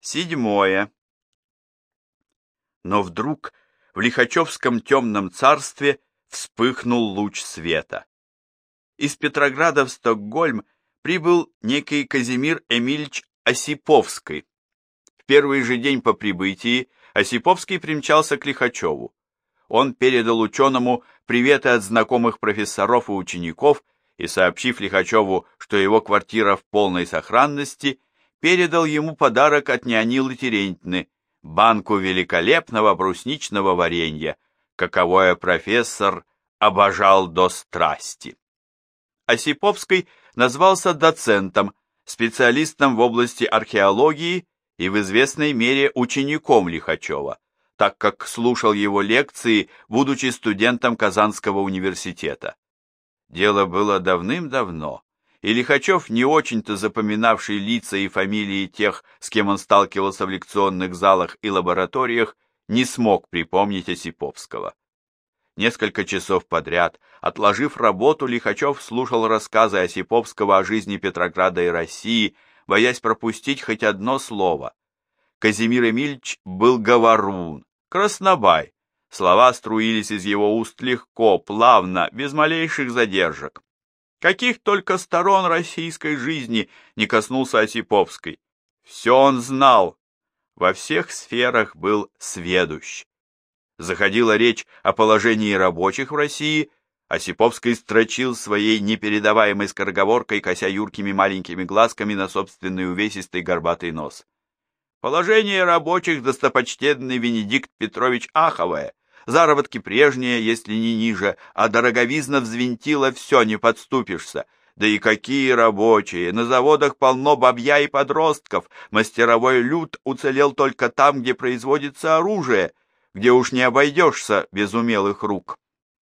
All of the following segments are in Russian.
Седьмое. Но вдруг в Лихачевском темном царстве вспыхнул луч света. Из Петрограда в Стокгольм прибыл некий Казимир Эмильч Осиповский. В первый же день по прибытии Осиповский примчался к Лихачеву. Он передал ученому приветы от знакомых профессоров и учеников и, сообщив Лихачеву, что его квартира в полной сохранности, передал ему подарок от Неонилы Терентьевны, банку великолепного брусничного варенья, каковое профессор обожал до страсти. Осиповский назвался доцентом, специалистом в области археологии и в известной мере учеником Лихачева, так как слушал его лекции, будучи студентом Казанского университета. Дело было давным-давно, и Лихачев, не очень-то запоминавший лица и фамилии тех, с кем он сталкивался в лекционных залах и лабораториях, не смог припомнить Осиповского. Несколько часов подряд, отложив работу, Лихачев слушал рассказы Осиповского о жизни Петрограда и России, боясь пропустить хоть одно слово. Казимир Эмильч был говорун, краснобай. Слова струились из его уст легко, плавно, без малейших задержек. Каких только сторон российской жизни не коснулся Осиповский. Все он знал, во всех сферах был сведущ. Заходила речь о положении рабочих в России, Осиповский строчил своей непередаваемой скороговоркой, кося юркими маленькими глазками на собственный увесистый горбатый нос. Положение рабочих, достопочтенный Венедикт Петрович аховое, заработки прежние, если не ниже, а дороговизна взвинтила все, не подступишься. Да и какие рабочие! На заводах полно бабья и подростков, мастеровой люд уцелел только там, где производится оружие, где уж не обойдешься без умелых рук.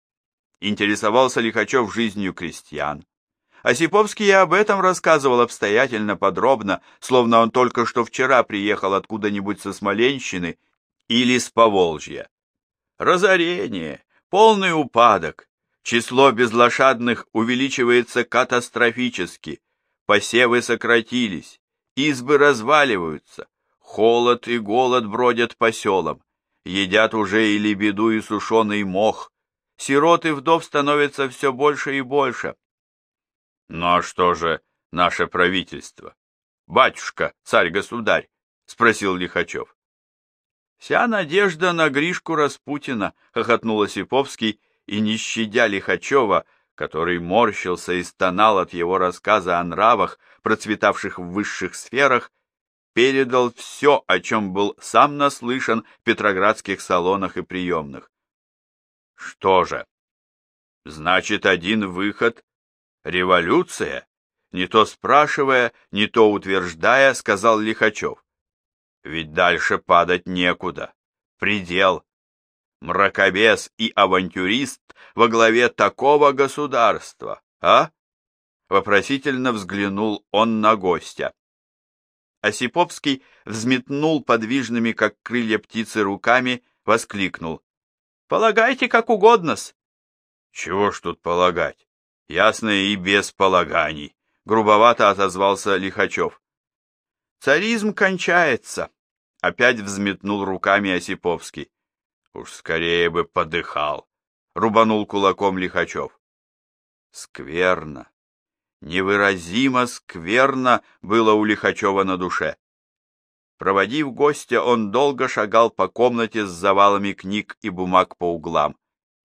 Интересовался Лихачев жизнью крестьян. Осиповский и об этом рассказывал обстоятельно, подробно, словно он только что вчера приехал откуда-нибудь со Смоленщины или с Поволжья. Разорение, полный упадок, число безлошадных увеличивается катастрофически, посевы сократились, избы разваливаются, холод и голод бродят по селам, едят уже и лебеду, и сушеный мох, сирот и вдов становится все больше и больше. Ну а что же наше правительство? Батюшка, царь-государь, спросил Лихачев. Вся надежда на Гришку Распутина, хохотнул Осиповский, и, не щадя Лихачева, который морщился и стонал от его рассказа о нравах, процветавших в высших сферах, передал все, о чем был сам наслышан в петроградских салонах и приемных. Что же? Значит, один выход — революция? Не то спрашивая, не то утверждая, сказал Лихачев. Ведь дальше падать некуда. Предел. Мракобес и авантюрист во главе такого государства, а? Вопросительно взглянул он на гостя. Осиповский взметнул подвижными, как крылья птицы, руками, воскликнул. Полагайте, как угодно-с. Чего ж тут полагать? Ясно и без полаганий, грубовато отозвался Лихачев. Царизм кончается, опять взметнул руками Осиповский. Уж скорее бы подыхал, рубанул кулаком Лихачев. Скверно, невыразимо скверно было у Лихачева на душе. Проводив гостя, он долго шагал по комнате с завалами книг и бумаг по углам.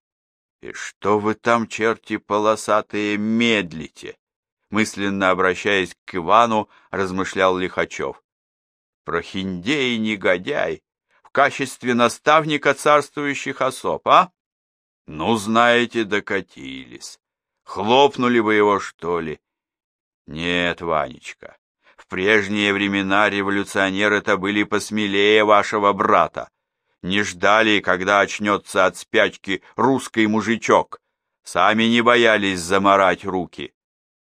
«И что вы там, черти полосатые, медлите?» Мысленно обращаясь к Ивану, размышлял Лихачев. «Прохиндей и негодяй в качестве наставника царствующих особ, а? Ну, знаете, докатились. Хлопнули бы его, что ли? Нет, Ванечка. В прежние времена революционеры-то были посмелее вашего брата. Не ждали, когда очнется от спячки русский мужичок. Сами не боялись замарать руки.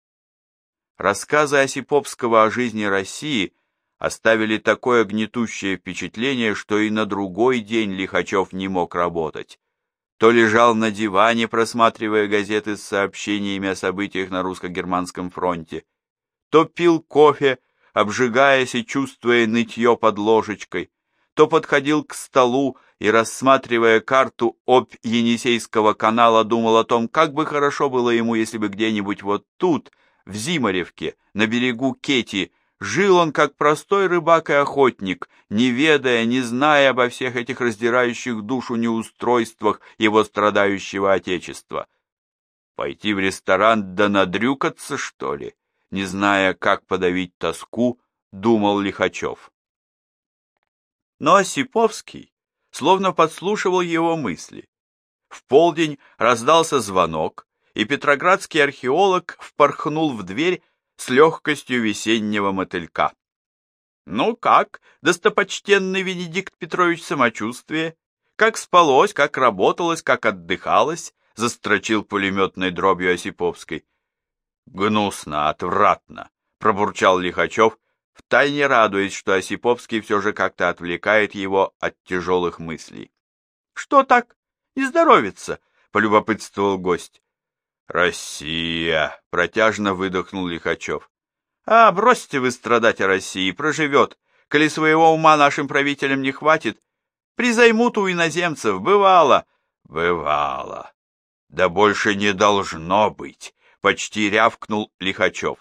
Рассказы Осиповского о жизни России оставили такое гнетущее впечатление, что и на другой день Лихачев не мог работать. То лежал на диване, просматривая газеты с сообщениями о событиях на русско-германском фронте, то пил кофе, обжигаясь и чувствуя нытье под ложечкой, то подходил к столу и, рассматривая карту об Енисейского канала, думал о том, как бы хорошо было ему, если бы где-нибудь вот тут, в Зимаревке, на берегу Кети, жил он как простой рыбак и охотник, не ведая, не зная обо всех этих раздирающих душу неустройствах его страдающего отечества. Пойти в ресторан да надрюкаться, что ли? Не зная, как подавить тоску, думал Лихачев. Но Осиповский словно подслушивал его мысли. В полдень раздался звонок, и петроградский археолог впорхнул в дверь с легкостью весеннего мотылька. «Ну как, достопочтенный Венедикт Петрович, самочувствие? Как спалось, как работалось, как отдыхалось?» — застрочил пулеметной дробью Осиповской. «Гнусно, отвратно!» — пробурчал Лихачев, втайне радуясь, что Осиповский все же как-то отвлекает его от тяжелых мыслей. «Что так? Не здоровится?» — полюбопытствовал гость. «Россия!» — протяжно выдохнул Лихачев. «А, бросьте вы страдать о России, проживет. Коли своего ума нашим правителям не хватит, призаймут у иноземцев, бывало». «Бывало. Да больше не должно быть», — почти рявкнул Лихачев.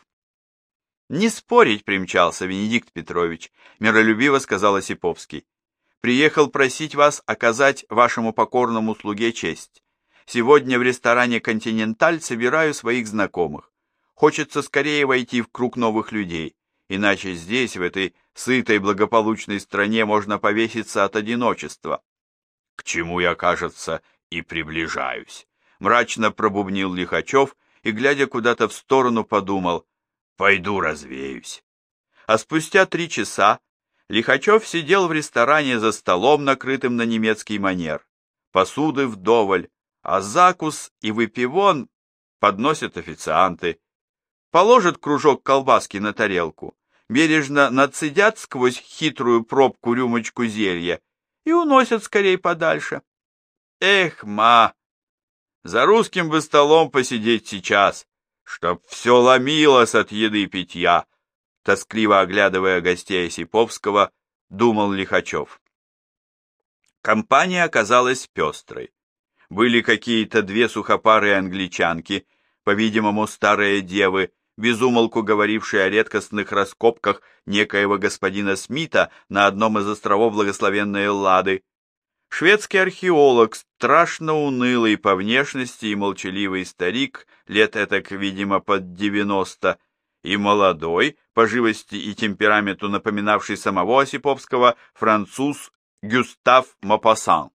«Не спорить примчался, Венедикт Петрович», — миролюбиво сказал Осиповский. «Приехал просить вас оказать вашему покорному слуге честь. Сегодня в ресторане «Континенталь» собираю своих знакомых. Хочется скорее войти в круг новых людей, иначе здесь, в этой сытой благополучной стране, можно повеситься от одиночества». «К чему я, кажется, и приближаюсь», — мрачно пробубнил Лихачев и, глядя куда-то в сторону, подумал: «Пойду развеюсь». А спустя 3 часа Лихачев сидел в ресторане за столом, накрытым на немецкий манер. Посуды вдоволь, а закус и выпивон подносят официанты. Положат кружок колбаски на тарелку, бережно нацедят сквозь хитрую пробку рюмочку зелья и уносят скорей подальше. Эх, ма, за русским бы столом посидеть сейчас, чтоб все ломилось от еды-питья, тоскливо оглядывая гостей Осиповского, думал Лихачев. Компания оказалась пестрой. Были какие-то 2 сухопарые англичанки, по-видимому, старые девы, безумолку говорившие о редкостных раскопках некоего господина Смита на одном из островов благословенной Эллады. Шведский археолог, страшно унылый по внешности и молчаливый старик, лет этак, видимо, под 90, и молодой, по живости и темпераменту напоминавший самого Осиповского, француз Гюстав Мопассан.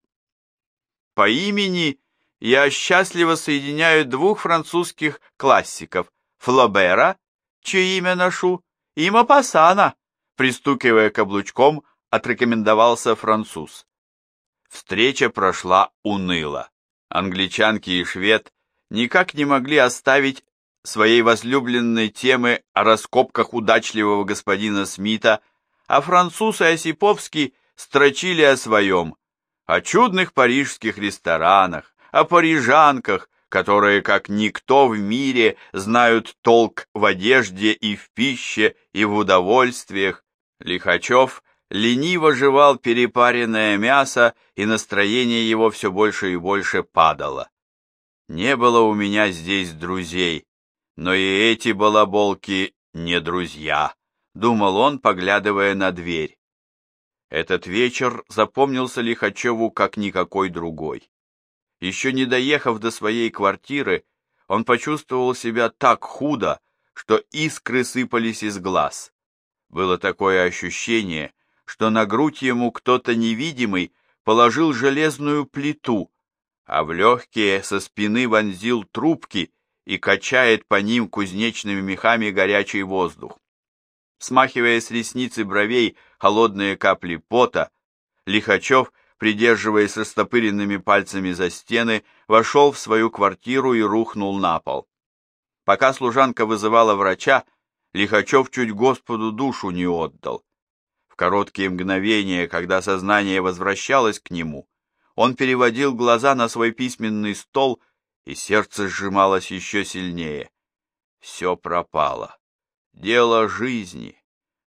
По имени я счастливо соединяю 2 французских классиков — Флобера, чье имя ношу, и Мопассана, пристукивая каблучком, отрекомендовался француз. Встреча прошла уныло. Англичанки и швед никак не могли оставить своей возлюбленной темы о раскопках удачливого господина Смита, а француз и Осиповский строчили о своем, о чудных парижских ресторанах, о парижанках, которые, как никто в мире, знают толк в одежде и в пище, и в удовольствиях. Лихачев лениво жевал перепаренное мясо, и настроение его все больше и больше падало. Не было у меня здесь друзей, но и эти балаболки не друзья, думал он, поглядывая на дверь. Этот вечер запомнился Лихачеву как никакой другой. Еще не доехав до своей квартиры, он почувствовал себя так худо, что искры сыпались из глаз. Было такое ощущение, что на грудь ему кто-то невидимый положил железную плиту, а в легкие со спины вонзил трубки и качает по ним кузнечными мехами горячий воздух. Смахивая с ресниц и бровей холодные капли пота, Лихачев, придерживаясь растопыренными пальцами за стены, вошел в свою квартиру и рухнул на пол. Пока служанка вызывала врача, Лихачев чуть Господу душу не отдал. В короткие мгновения, когда сознание возвращалось к нему, он переводил глаза на свой письменный стол, и сердце сжималось еще сильнее. Все пропало. Дело жизни.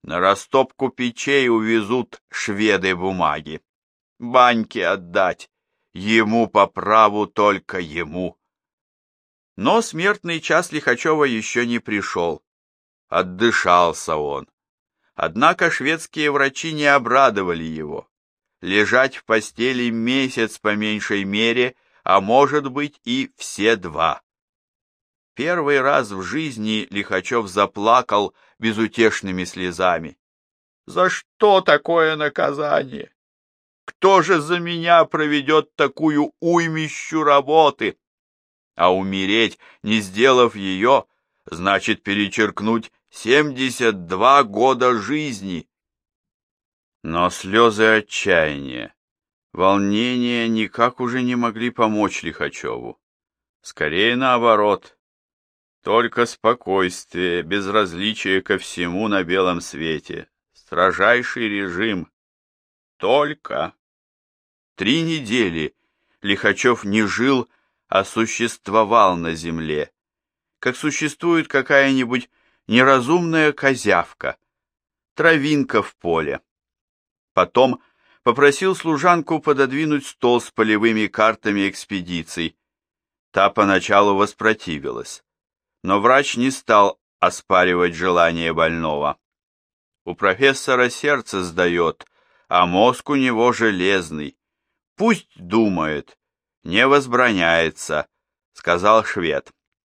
На растопку печей увезут шведы бумаги. Баньки отдать. Ему по праву, только ему. Но смертный час Лихачева еще не пришел. Отдышался он. Однако шведские врачи не обрадовали его. Лежать в постели месяц по меньшей мере, а может быть и все 2. Первый раз в жизни Лихачев заплакал безутешными слезами. За что такое наказание? Кто же за меня проведет такую уймищу работы? А умереть, не сделав ее, значит перечеркнуть 72 года жизни. Но слезы отчаяния, волнения никак уже не могли помочь Лихачеву. Скорее наоборот. Только спокойствие, безразличие ко всему на белом свете, строжайший режим. Только 3 недели Лихачев не жил, а существовал на земле, как существует какая-нибудь неразумная козявка, травинка в поле. Потом попросил служанку пододвинуть стол с полевыми картами экспедиций. Та поначалу воспротивилась, но врач не стал оспаривать желание больного. У профессора сердце сдает, а мозг у него железный. Пусть думает, не возбраняется, сказал швед.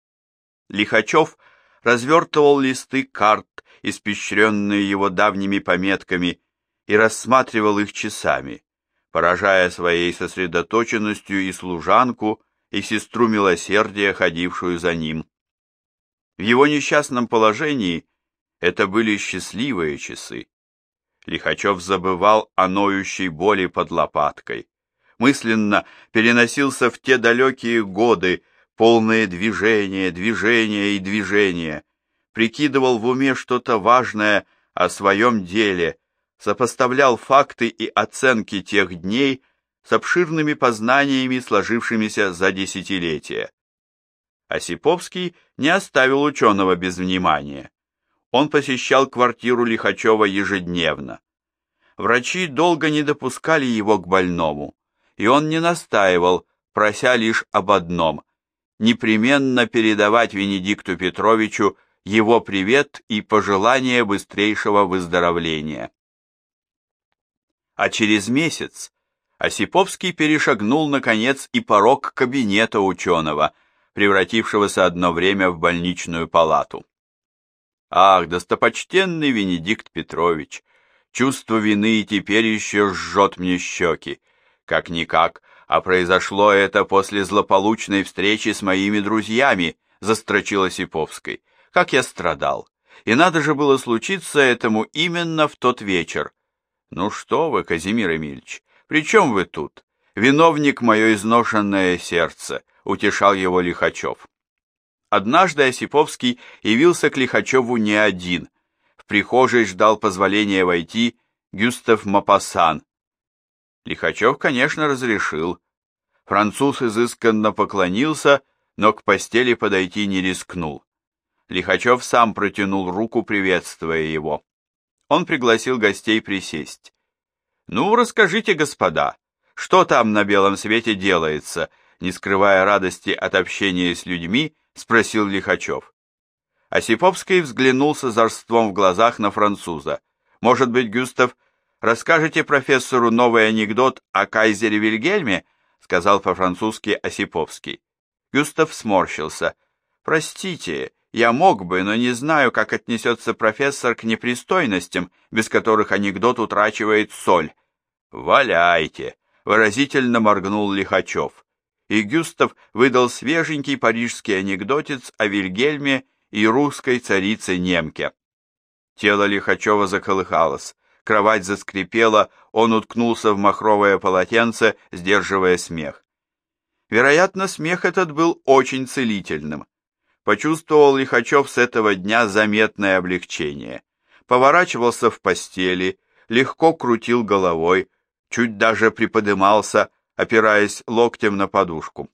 Лихачев развертывал листы карт, испещренные его давними пометками, и рассматривал их часами, поражая своей сосредоточенностью и служанку, и сестру милосердия, ходившую за ним. В его несчастном положении это были счастливые часы. Лихачев забывал о ноющей боли под лопаткой, мысленно переносился в те далекие годы, полные движения, движения и движения, прикидывал в уме что-то важное о своем деле, сопоставлял факты и оценки тех дней с обширными познаниями, сложившимися за десятилетия. Осиповский не оставил ученого без внимания. Он посещал квартиру Лихачева ежедневно. Врачи долго не допускали его к больному, и он не настаивал, прося лишь об одном – непременно передавать Венедикту Петровичу его привет и пожелание быстрейшего выздоровления. А через месяц Осиповский перешагнул, наконец, и порог кабинета ученого, превратившегося одно время в больничную палату. Ах, достопочтенный Венедикт Петрович, чувство вины и теперь еще жжет мне щеки. Как-никак, а произошло это после злополучной встречи с моими друзьями, застрочил Осиповский. Как я страдал. И надо же было случиться этому именно в тот вечер. Ну что вы, Казимир Эмильич, при чем вы тут? Виновник мое изношенное сердце, утешал его Лихачев. Однажды Осиповский явился к Лихачеву не один. В прихожей ждал позволения войти Гюстав Мопассан. Лихачев, конечно, разрешил. Француз изысканно поклонился, но к постели подойти не рискнул. Лихачев сам протянул руку, приветствуя его. Он пригласил гостей присесть. «Ну, расскажите, господа, что там на белом свете делается?» Не скрывая радости от общения с людьми, спросил Лихачев. Осиповский взглянул с озорством в глазах на француза. «Может быть, Гюстав, расскажете профессору новый анекдот о кайзере Вильгельме?» сказал по-французски Осиповский. Гюстав сморщился. «Простите, я мог бы, но не знаю, как отнесется профессор к непристойностям, без которых анекдот утрачивает соль». «Валяйте!» — выразительно моргнул Лихачев. И Гюстав выдал свеженький парижский анекдотец о Вильгельме и русской царице-немке. Тело Лихачева заколыхалось, кровать заскрипела, он уткнулся в махровое полотенце, сдерживая смех. Вероятно, смех этот был очень целительным. Почувствовал Лихачев с этого дня заметное облегчение. Поворачивался в постели, легко крутил головой, чуть даже приподымался, опираясь локтем на подушку.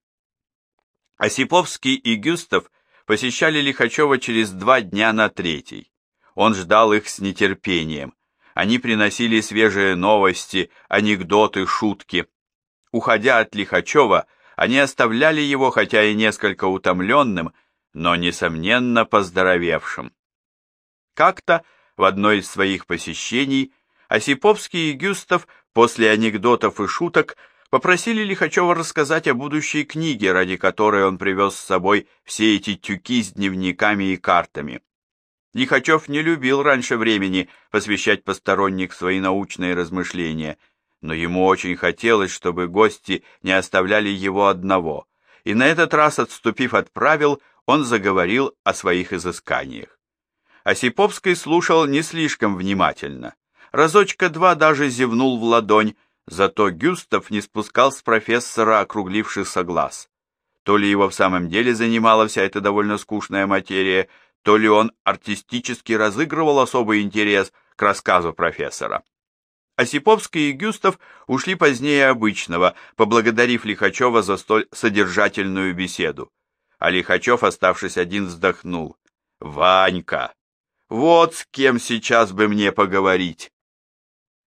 Осиповский и Гюстав посещали Лихачева через 2 дня на 3. Он ждал их с нетерпением. Они приносили свежие новости, анекдоты, шутки. Уходя от Лихачева, они оставляли его, хотя и несколько утомленным, но, несомненно, поздоровевшим. Как-то в одно из своих посещений Осиповский и Гюстав после анекдотов и шуток попросили Лихачева рассказать о будущей книге, ради которой он привез с собой все эти тюки с дневниками и картами. Лихачев не любил раньше времени посвящать посторонних свои научные размышления, но ему очень хотелось, чтобы гости не оставляли его одного, и на этот раз, отступив от правил, он заговорил о своих изысканиях. Осиповский слушал не слишком внимательно. Разочка-два даже зевнул в ладонь, зато Гюстав не спускал с профессора округлившихся глаз. То ли его в самом деле занимала вся эта довольно скучная материя, то ли он артистически разыгрывал особый интерес к рассказу профессора. Осиповский и Гюстав ушли позднее обычного, поблагодарив Лихачева за столь содержательную беседу. А Лихачев, оставшись один, вздохнул. «Ванька! Вот с кем сейчас бы мне поговорить!»